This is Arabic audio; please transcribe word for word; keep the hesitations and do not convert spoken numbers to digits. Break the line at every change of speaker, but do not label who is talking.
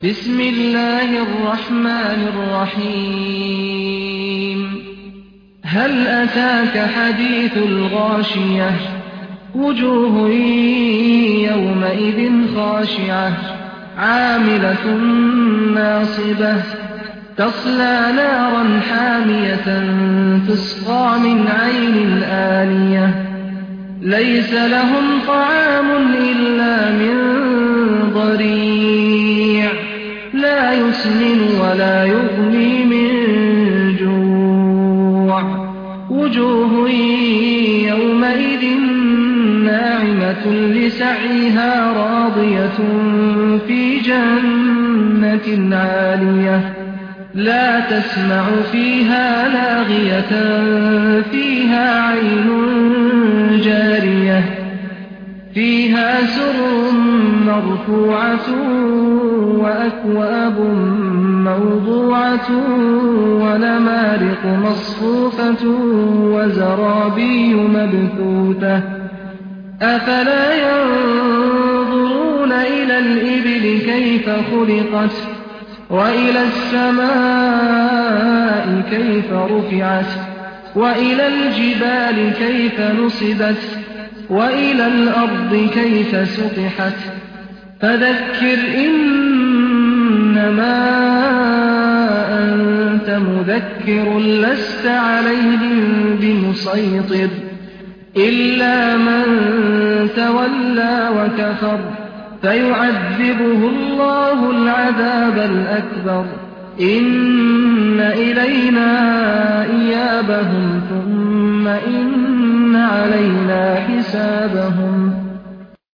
بسم الله الرحمن الرحيم هل أتاك حديث الغاشية وجوه يومئذ خاشعة عاملة ناصبة تصلى نارا حامية تسقى من عين آنية ليس لهم طعام إلا من ضريع لا يسمن ولا يغني من جوع وجوه يومئذ ناعمة لسعيها راضية في جنة عالية لا تسمع فيها لاغية فيها عين جارية فيها سرر مرفوعة وأكواب موضوعة ونمارق مصفوفة وزرابي مبثوثة أفلا ينظرون إلى الإبل كيف خلقت وإلى السماء كيف رفعت وإلى الجبال كيف نصبت وإلى الأرض كيف سطحت فذكر إنما أنت مذكر لست عليهم بمسيطر إلا من تولى وكفر فيعذبه الله العذاب الأكبر إن إلينا إيابهم ثم إن علينا حسابهم